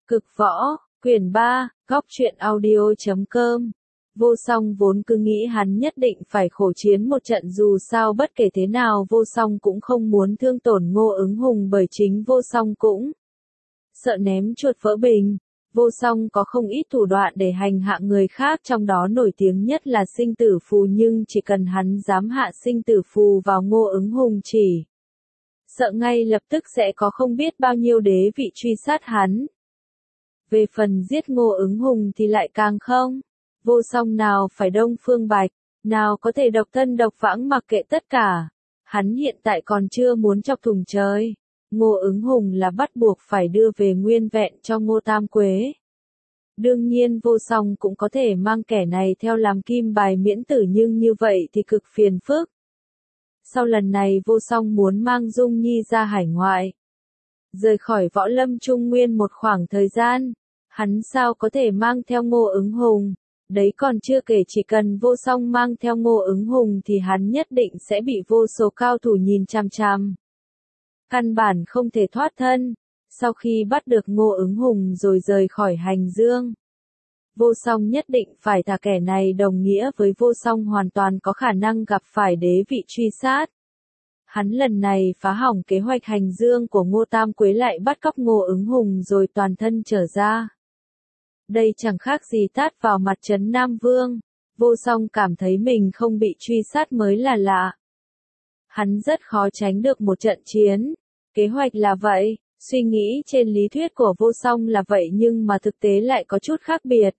Cực võ, quyển 3, góc truyện audio.com. Vô song vốn cứ nghĩ hắn nhất định phải khổ chiến một trận, dù sao bất kể thế nào vô song cũng không muốn thương tổn Ngô Ứng Hùng, bởi chính vô song cũng sợ ném chuột vỡ bình. Vô song có không ít thủ đoạn để hành hạ người khác, trong đó nổi tiếng nhất là sinh tử phù, nhưng chỉ cần hắn dám hạ sinh tử phù vào Ngô Ứng Hùng, chỉ sợ ngay lập tức sẽ có không biết bao nhiêu đế vị truy sát hắn. Về phần giết Ngô Ứng Hùng thì lại càng không. Vô song nào phải Đông Phương Bạch, nào có thể độc thân độc vãng mặc kệ tất cả. Hắn hiện tại còn chưa muốn chọc thủng trời. Ngô Ứng Hùng là bắt buộc phải đưa về nguyên vẹn cho Ngô Tam Quế. Đương nhiên vô song cũng có thể mang kẻ này theo làm kim bài miễn tử, nhưng như vậy thì cực phiền phức. Sau lần này vô song muốn mang Dung Nhi ra hải ngoại, rời khỏi Võ Lâm Trung Nguyên một khoảng thời gian. Hắn sao có thể mang theo Ngô Ứng Hùng? Đấy còn chưa kể chỉ cần vô song mang theo Ngô Ứng Hùng thì hắn nhất định sẽ bị vô số cao thủ nhìn chằm chằm. Căn bản không thể thoát thân. Sau khi bắt được Ngô Ứng Hùng rồi rời khỏi Hành Dương, vô song nhất định phải thả kẻ này, đồng nghĩa với vô song hoàn toàn có khả năng gặp phải đế vị truy sát. Hắn lần này phá hỏng kế hoạch Hành Dương của Ngô Tam Quế, lại bắt cóc Ngô Ứng Hùng rồi toàn thân trở ra. Đây chẳng khác gì tát vào mặt Trấn Nam Vương. Vô song cảm thấy mình không bị truy sát mới là lạ. Hắn rất khó tránh được một trận chiến. Kế hoạch là vậy, suy nghĩ trên lý thuyết của vô song là vậy, nhưng mà thực tế lại có chút khác biệt.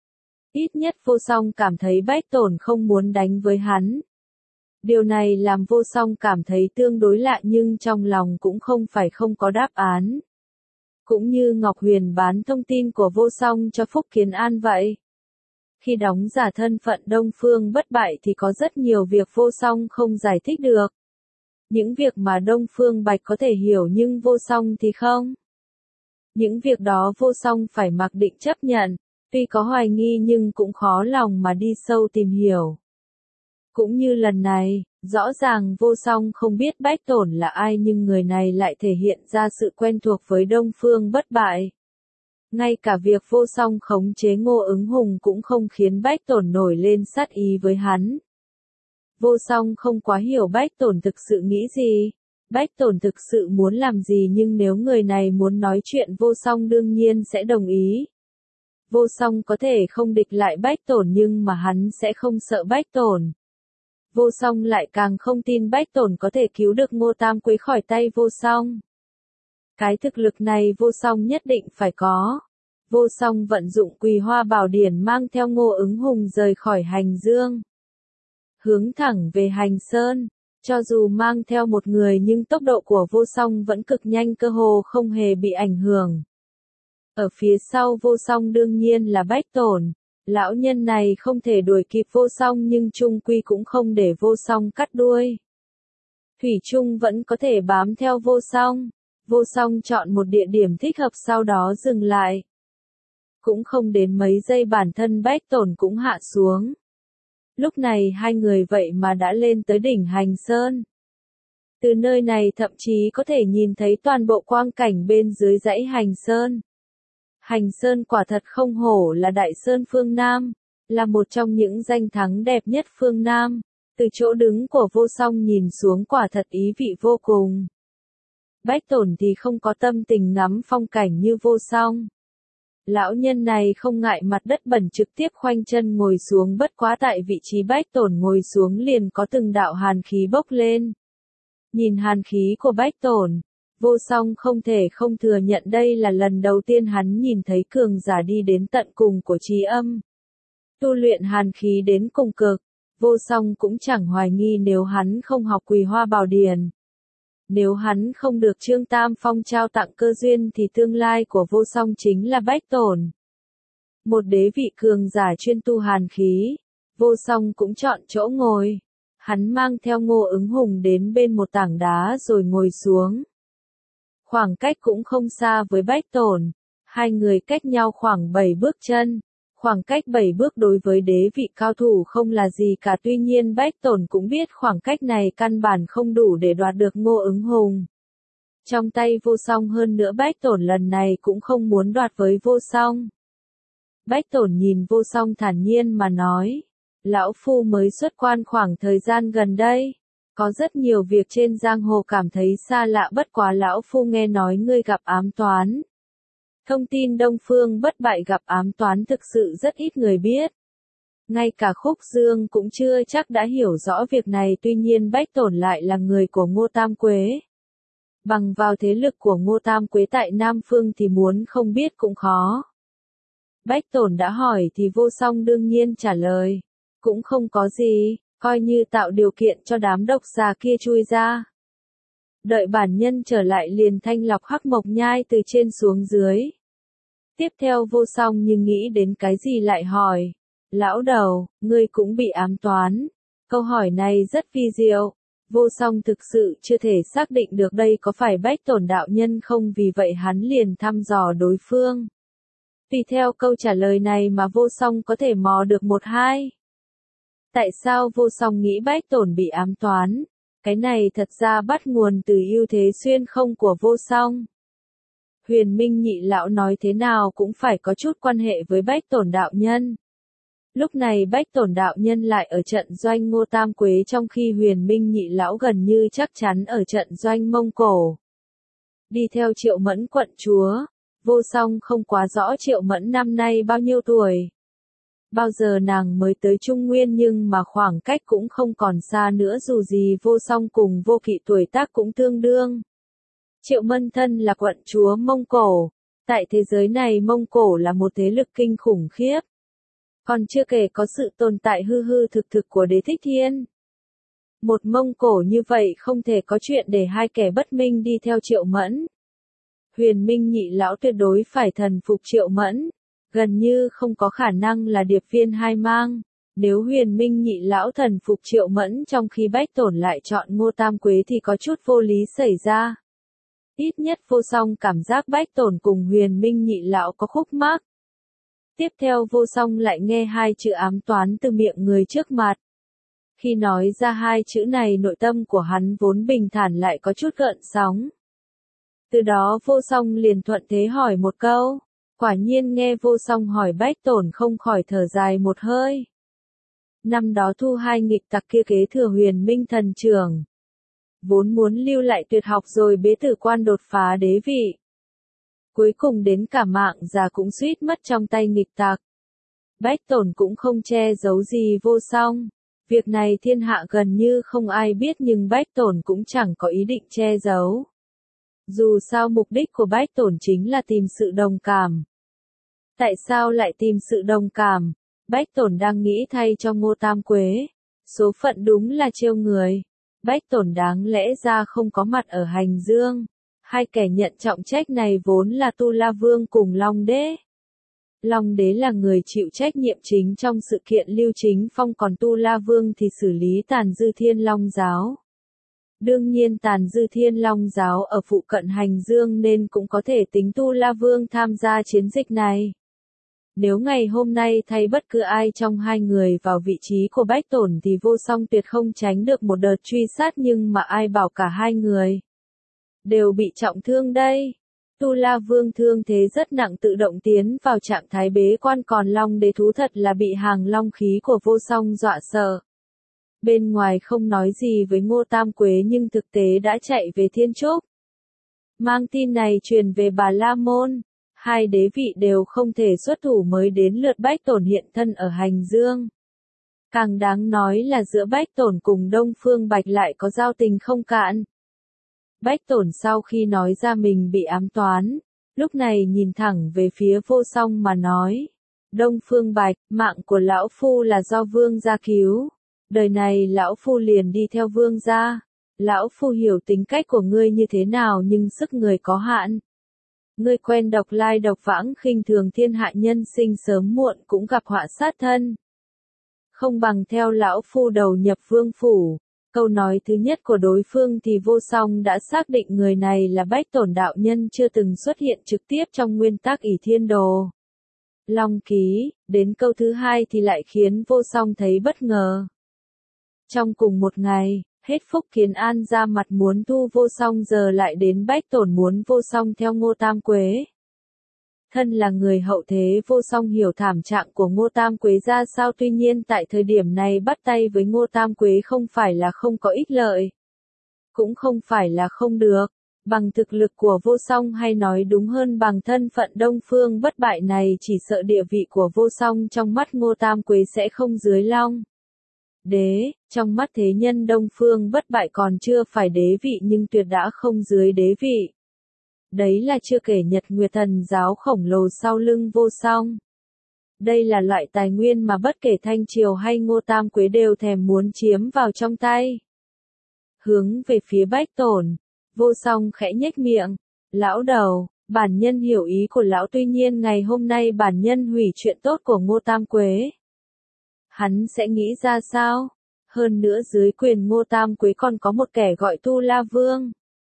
Ít nhất vô song cảm thấy Bách Tổn không muốn đánh với hắn. Điều này làm vô song cảm thấy tương đối lạ, nhưng trong lòng cũng không phải không có đáp án. Cũng như Ngọc Huyền bán thông tin của vô song cho Phúc Kiến An vậy. Khi đóng giả thân phận Đông Phương Bất Bại thì có rất nhiều việc vô song không giải thích được. Những việc mà Đông Phương Bạch có thể hiểu nhưng vô song thì không. Những việc đó vô song phải mặc định chấp nhận, tuy có hoài nghi nhưng cũng khó lòng mà đi sâu tìm hiểu. Cũng như lần này, rõ ràng vô song không biết Bách Tổn là ai, nhưng người này lại thể hiện ra sự quen thuộc với Đông Phương Bất Bại. Ngay cả việc vô song khống chế Ngô Ứng Hùng cũng không khiến Bách Tổn nổi lên sát ý với hắn. Vô song không quá hiểu Bách Tổn thực sự nghĩ gì, Bách Tổn thực sự muốn làm gì, nhưng nếu người này muốn nói chuyện vô song đương nhiên sẽ đồng ý. Vô song có thể không địch lại Bách Tổn, nhưng mà hắn sẽ không sợ Bách Tổn. Vô song lại càng không tin Bách Tổn có thể cứu được Ngô Tam Quế khỏi tay vô song. Cái thực lực này vô song nhất định phải có. Vô song vận dụng Quỳ Hoa Bảo Điển mang theo Ngô Ứng Hùng rời khỏi Hành Dương, hướng thẳng về Hành Sơn. Cho dù mang theo một người nhưng tốc độ của vô song vẫn cực nhanh, cơ hồ không hề bị ảnh hưởng. Ở phía sau vô song đương nhiên là Bách Tổn. Lão nhân này không thể đuổi kịp vô song nhưng chung quy cũng không để vô song cắt đuôi. Thủy chung vẫn có thể bám theo vô song. Vô song chọn một địa điểm thích hợp sau đó dừng lại. Cũng không đến mấy giây bản thân Bách Tổn cũng hạ xuống. Lúc này hai người vậy mà đã lên tới đỉnh Hành Sơn. Từ nơi này thậm chí có thể nhìn thấy toàn bộ quang cảnh bên dưới dãy Hành Sơn. Hành Sơn quả thật không hổ là Đại Sơn phương Nam, là một trong những danh thắng đẹp nhất phương Nam. Từ chỗ đứng của vô song nhìn xuống quả thật ý vị vô cùng. Bách Tổn thì không có tâm tình ngắm phong cảnh như vô song. Lão nhân này không ngại mặt đất bẩn, trực tiếp khoanh chân ngồi xuống, bất quá tại vị trí Bách Tổn ngồi xuống liền có từng đạo hàn khí bốc lên. Nhìn hàn khí của Bách Tổn, vô song không thể không thừa nhận đây là lần đầu tiên hắn nhìn thấy cường giả đi đến tận cùng của trí âm. Tu luyện hàn khí đến cùng cực, vô song cũng chẳng hoài nghi nếu hắn không học Quỳ Hoa Bảo Điển. Nếu hắn không được Trương Tam Phong trao tặng cơ duyên thì tương lai của vô song chính là Bách Tổn. Một đế vị cường giả chuyên tu hàn khí, vô song cũng chọn chỗ ngồi. Hắn mang theo Ngô Ứng Hùng đến bên một tảng đá rồi ngồi xuống. Khoảng cách cũng không xa với Bách Tổn, hai người cách nhau khoảng 7 bước chân. Khoảng cách 7 bước đối với đế vị cao thủ không là gì cả, tuy nhiên Bách Tổn cũng biết khoảng cách này căn bản không đủ để đoạt được Ngô Ứng Hùng. trong tay Vô Song, hơn nữa Bách Tổn lần này cũng không muốn đoạt với Vô Song. Bách Tổn nhìn Vô Song thản nhiên mà nói, lão phu mới xuất quan khoảng thời gian gần đây, có rất nhiều việc trên giang hồ cảm thấy xa lạ, bất quá lão phu nghe nói ngươi gặp ám toán. Thông tin Đông Phương bất bại gặp ám toán thực sự rất ít người biết. Ngay cả Khúc Dương cũng chưa chắc đã hiểu rõ việc này, tuy nhiên Bách Tổn lại là người của Ngô Tam Quế. Bằng vào thế lực của Ngô Tam Quế tại Nam Phương thì muốn không biết cũng khó. Bách Tổn đã hỏi thì Vô Song đương nhiên trả lời, cũng không có gì, coi như tạo điều kiện cho đám độc xà kia chui ra. Đợi bản nhân trở lại liền thanh lọc Hắc Mộc Nhai từ trên xuống dưới. Tiếp theo Vô Song nhưng nghĩ đến cái gì lại hỏi, lão đầu, ngươi cũng bị ám toán. Câu hỏi này rất vi diệu. Vô Song thực sự chưa thể xác định được đây có phải Bách Tổn đạo nhân không, vì vậy hắn liền thăm dò đối phương. Tùy theo câu trả lời này mà Vô Song có thể mò được một hai. Tại sao Vô Song nghĩ Bách Tổn bị ám toán? Cái này thật ra bắt nguồn từ ưu thế xuyên không của Vô Song. Huyền Minh Nhị lão nói thế nào cũng phải có chút quan hệ với Bách Tổn đạo nhân. Lúc này Bách Tổn đạo nhân lại ở trận doanh Ngô Tam Quế, trong khi Huyền Minh Nhị lão gần như chắc chắn ở trận doanh Mông Cổ. Đi theo Triệu Mẫn quận chúa, Vô Song không quá rõ Triệu Mẫn năm nay bao nhiêu tuổi. Bao giờ nàng mới tới Trung Nguyên, nhưng mà khoảng cách cũng không còn xa nữa, dù gì Vô Song cùng Vô Kỵ tuổi tác cũng tương đương. Triệu Mẫn thân là quận chúa Mông Cổ. Tại thế giới này Mông Cổ là một thế lực kinh khủng khiếp. Còn chưa kể có sự tồn tại hư hư thực thực của Đế Thích Thiên. Một Mông Cổ như vậy không thể có chuyện để hai kẻ bất minh đi theo Triệu Mẫn. Huyền Minh Nhị lão tuyệt đối phải thần phục Triệu Mẫn. Gần như không có khả năng là điệp viên hai mang. Nếu Huyền Minh Nhị lão thần phục Triệu Mẫn trong khi Bách Tổn lại chọn Ngô Tam Quế thì có chút vô lý xảy ra. Ít nhất Vô Song cảm giác Bách Tổn cùng Huyền Minh Nhị lão có khúc mắc. Tiếp theo Vô Song lại nghe hai chữ ám toán từ miệng người trước mặt. Khi nói ra hai chữ này, nội tâm của hắn vốn bình thản lại có chút gợn sóng. Từ đó Vô Song liền thuận thế hỏi một câu. Quả nhiên nghe Vô Song hỏi, Bách Tổn không khỏi thở dài một hơi. Năm đó thu hai nghịch tặc kia kế thừa Huyền Minh thần trưởng. Vốn muốn lưu lại tuyệt học rồi bế tử quan đột phá đế vị. Cuối cùng đến cả mạng già cũng suýt mất trong tay nghịch tặc. Bách Tổn cũng không che giấu gì Vô Song. Việc này thiên hạ gần như không ai biết, nhưng Bách Tổn cũng chẳng có ý định che giấu. Dù sao mục đích của Bách Tổn chính là tìm sự đồng cảm. Tại sao lại tìm sự đồng cảm? Bách Tổn đang nghĩ thay cho Ngô Tam Quế. Số phận đúng là trêu người. Bách Tổn đáng lẽ ra không có mặt ở Hành Dương. Hai kẻ nhận trọng trách này vốn là Tu La Vương cùng Long Đế. Long Đế là người chịu trách nhiệm chính trong sự kiện Lưu Chính Phong, còn Tu La Vương thì xử lý Tàn Dư Thiên Long Giáo. Đương nhiên Tàn Dư Thiên Long Giáo ở phụ cận Hành Dương nên cũng có thể tính Tu La Vương tham gia chiến dịch này. Nếu ngày hôm nay thay bất cứ ai trong hai người vào vị trí của Bách Tổn thì Vô Song tuyệt không tránh được một đợt truy sát, nhưng mà ai bảo cả hai người đều bị trọng thương đây. Tu La Vương thương thế rất nặng, tự động tiến vào trạng thái bế quan, còn Long Đế thú thật là bị hàng long khí của Vô Song dọa sợ. Bên ngoài không nói gì với Ngô Tam Quế nhưng thực tế đã chạy về Thiên Trúc. Mang tin này truyền về Bà La Môn. Hai đế vị đều không thể xuất thủ, mới đến lượt Bách Tổn hiện thân ở Hành Dương. Càng đáng nói là giữa Bách Tổn cùng Đông Phương Bạch lại có giao tình không cạn. Bách Tổn sau khi nói ra mình bị ám toán, lúc này nhìn thẳng về phía Vô Song mà nói. Đông Phương Bạch, mạng của lão phu là do vương gia cứu. Đời này lão phu liền đi theo vương gia. Lão phu hiểu tính cách của ngươi như thế nào, nhưng sức người có hạn. Ngươi quen độc lai độc vãng, khinh thường thiên hạ, nhân sinh sớm muộn cũng gặp họa sát thân. Không bằng theo lão phu đầu nhập vương phủ. Câu nói thứ nhất của đối phương thì Vô Song đã xác định người này là Bách Tổn đạo nhân chưa từng xuất hiện trực tiếp trong nguyên tắc ỷ thiên đồ. Long ký, đến câu thứ hai thì lại khiến Vô Song thấy bất ngờ. Trong cùng một ngày, Hết Phúc Kiến An ra mặt muốn thu Vô Song giờ lại đến Bách Tổn muốn Vô Song theo Ngô Tam Quế. Thân là người hậu thế Vô Song hiểu thảm trạng của Ngô Tam Quế ra sao, tuy nhiên tại thời điểm này bắt tay với Ngô Tam Quế không phải là không có ích lợi. Cũng không phải là không được. Bằng thực lực của Vô Song, hay nói đúng hơn bằng thân phận Đông Phương Bất Bại này, chỉ sợ địa vị của Vô Song trong mắt Ngô Tam Quế sẽ không dưới Long Đế. Trong mắt thế nhân Đông Phương Bất Bại còn chưa phải đế vị nhưng tuyệt đã không dưới đế vị. Đấy là chưa kể Nhật Nguyệt Thần giáo khổng lồ sau lưng Vô Song. Đây là loại tài nguyên mà bất kể Thanh Triều hay Ngô Tam Quế đều thèm muốn chiếm vào trong tay. Hướng về phía Bách Tổn, Vô Song khẽ nhếch miệng. Lão đầu, bản nhân hiểu ý của lão, tuy nhiên ngày hôm nay bản nhân hủy chuyện tốt của Ngô Tam Quế. Hắn sẽ nghĩ ra sao? Hơn nữa dưới quyền Ngô Tam Quế còn có một kẻ gọi Tu La Vương.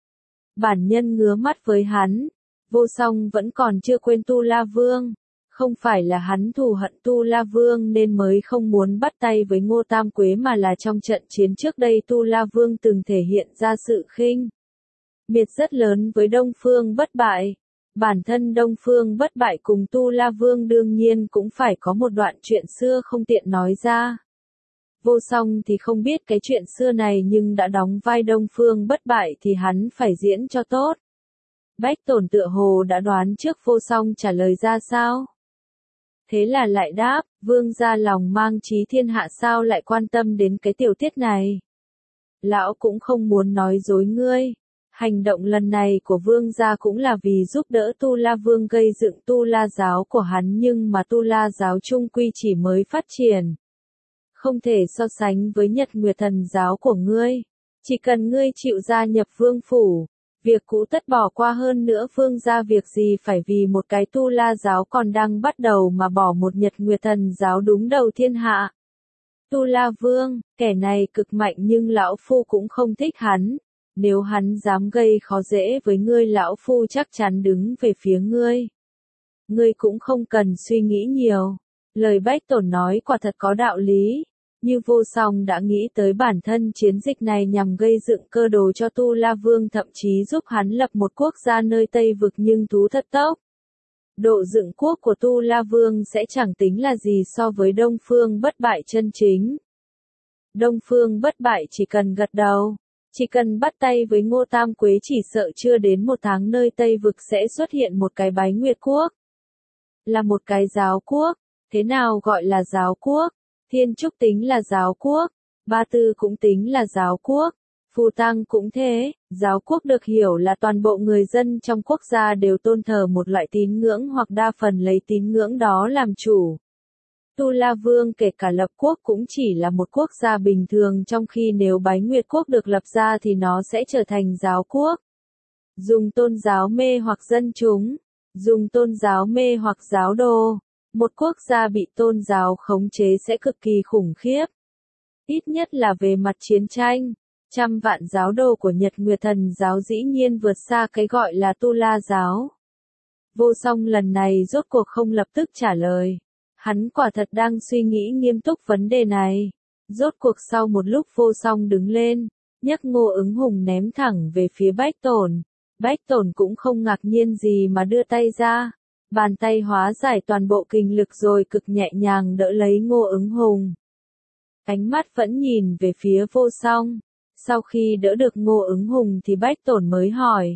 Bản nhân ngứa mắt với hắn. Vô Song vẫn còn chưa quên Tu La Vương. Không phải là hắn thù hận Tu La Vương nên mới không muốn bắt tay với Ngô Tam Quế, mà là trong trận chiến trước đây Tu La Vương từng thể hiện ra sự khinh miệt rất lớn với Đông Phương Bất Bại. Bản thân Đông Phương Bất Bại cùng Tu La Vương đương nhiên cũng phải có một đoạn chuyện xưa không tiện nói ra. Vô Song thì không biết cái chuyện xưa này, nhưng đã đóng vai Đông Phương Bất Bại thì hắn phải diễn cho tốt. Bách Tổn tựa hồ đã đoán trước Vô Song trả lời ra sao. Thế là lại đáp, vương gia lòng mang chí thiên hạ sao lại quan tâm đến cái tiểu tiết này. Lão cũng không muốn nói dối ngươi. Hành động lần này của vương gia cũng là vì giúp đỡ Tu La Vương gây dựng Tu La giáo của hắn, nhưng mà Tu La giáo chung quy chỉ mới phát triển. Không thể so sánh với Nhật Nguyệt Thần giáo của ngươi. Chỉ cần ngươi chịu gia nhập vương phủ, việc cũ tất bỏ qua, hơn nữa vương gia việc gì phải vì một cái Tu La giáo còn đang bắt đầu mà bỏ một Nhật Nguyệt Thần giáo đúng đầu thiên hạ. Tu La Vương, kẻ này cực mạnh nhưng lão phu cũng không thích hắn. Nếu hắn dám gây khó dễ với ngươi, lão phu chắc chắn đứng về phía ngươi. Ngươi cũng không cần suy nghĩ nhiều. Lời Bách Tổn nói quả thật có đạo lý. Như Vô Song đã nghĩ tới bản thân chiến dịch này nhằm gây dựng cơ đồ cho Tu La Vương, thậm chí giúp hắn lập một quốc gia nơi Tây Vực, nhưng thú thật tốc. Độ dựng quốc của Tu La Vương sẽ chẳng tính là gì so với Đông Phương Bất Bại chân chính. Đông Phương Bất Bại chỉ cần gật đầu, chỉ cần bắt tay với Ngô Tam Quế, chỉ sợ chưa đến một tháng nơi Tây Vực sẽ xuất hiện một cái Bái Nguyệt quốc. Là một cái giáo quốc. Thế nào gọi là giáo quốc? Thiên Trúc tính là giáo quốc, Ba Tư cũng tính là giáo quốc, Phù Tăng cũng thế. Giáo quốc được hiểu là toàn bộ người dân trong quốc gia đều tôn thờ một loại tín ngưỡng hoặc đa phần lấy tín ngưỡng đó làm chủ. Tu La Vương kể cả lập quốc cũng chỉ là một quốc gia bình thường, trong khi nếu Bái Nguyệt quốc được lập ra thì nó sẽ trở thành giáo quốc. Dùng tôn giáo mê hoặc dân chúng, dùng tôn giáo mê hoặc giáo đồ. Một quốc gia bị tôn giáo khống chế sẽ cực kỳ khủng khiếp. Ít nhất là về mặt chiến tranh. Trăm vạn giáo đồ của Nhật Nguyệt Thần giáo dĩ nhiên vượt xa cái gọi là Tu La giáo. Vô Song lần này rốt cuộc không lập tức trả lời. Hắn quả thật đang suy nghĩ nghiêm túc vấn đề này. Rốt cuộc sau một lúc Vô Song đứng lên, nhấc Ngô Ứng Hùng ném thẳng về phía Bách Tổn. Bách Tổn cũng không ngạc nhiên gì mà đưa tay ra. Bàn tay hóa giải toàn bộ kinh lực rồi cực nhẹ nhàng đỡ lấy Ngô Ứng Hùng. Ánh mắt vẫn nhìn về phía Vô Song. Sau khi đỡ được Ngô Ứng Hùng thì Bách Tổn mới hỏi.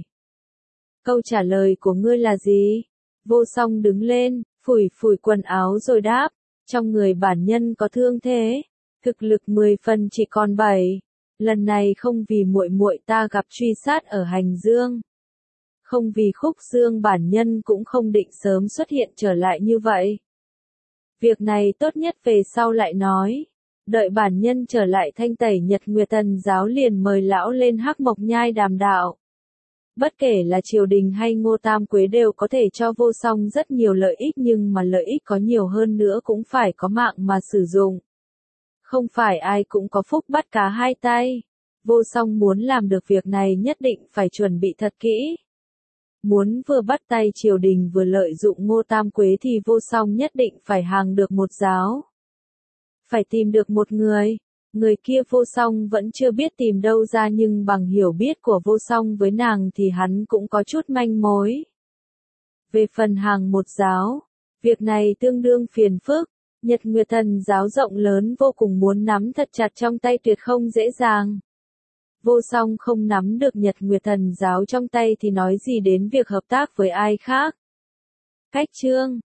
Câu trả lời của ngươi là gì? Vô Song đứng lên, phủi phủi quần áo rồi đáp. Trong người bản nhân có thương thế. Thực lực 10 phần chỉ còn 7. Lần này không vì muội muội ta gặp truy sát ở Hành Dương. Không vì Khúc Dương, bản nhân cũng không định sớm xuất hiện trở lại như vậy. Việc này tốt nhất về sau lại nói. Đợi bản nhân trở lại thanh tẩy Nhật Nguyệt Thần giáo liền mời lão lên Hắc Mộc Nhai đàm đạo. Bất kể là triều đình hay Ngô Tam Quế đều có thể cho Vô Song rất nhiều lợi ích, nhưng mà lợi ích có nhiều hơn nữa cũng phải có mạng mà sử dụng. Không phải ai cũng có phúc bắt cá hai tay. Vô Song muốn làm được việc này nhất định phải chuẩn bị thật kỹ. Muốn vừa bắt tay triều đình vừa lợi dụng Ngô Tam Quế thì Vô Song nhất định phải hàng được một giáo. Phải tìm được một người. Người kia vô song vẫn chưa biết tìm đâu ra nhưng bằng hiểu biết của vô song với nàng thì hắn cũng có chút manh mối. Về phần hàng một giáo, việc này tương đương phiền phức, Nhật Nguyệt Thần giáo rộng lớn vô cùng muốn nắm thật chặt trong tay tuyệt không dễ dàng. Vô song không nắm được Nhật Nguyệt Thần giáo trong tay thì nói gì đến việc hợp tác với ai khác. Khách chương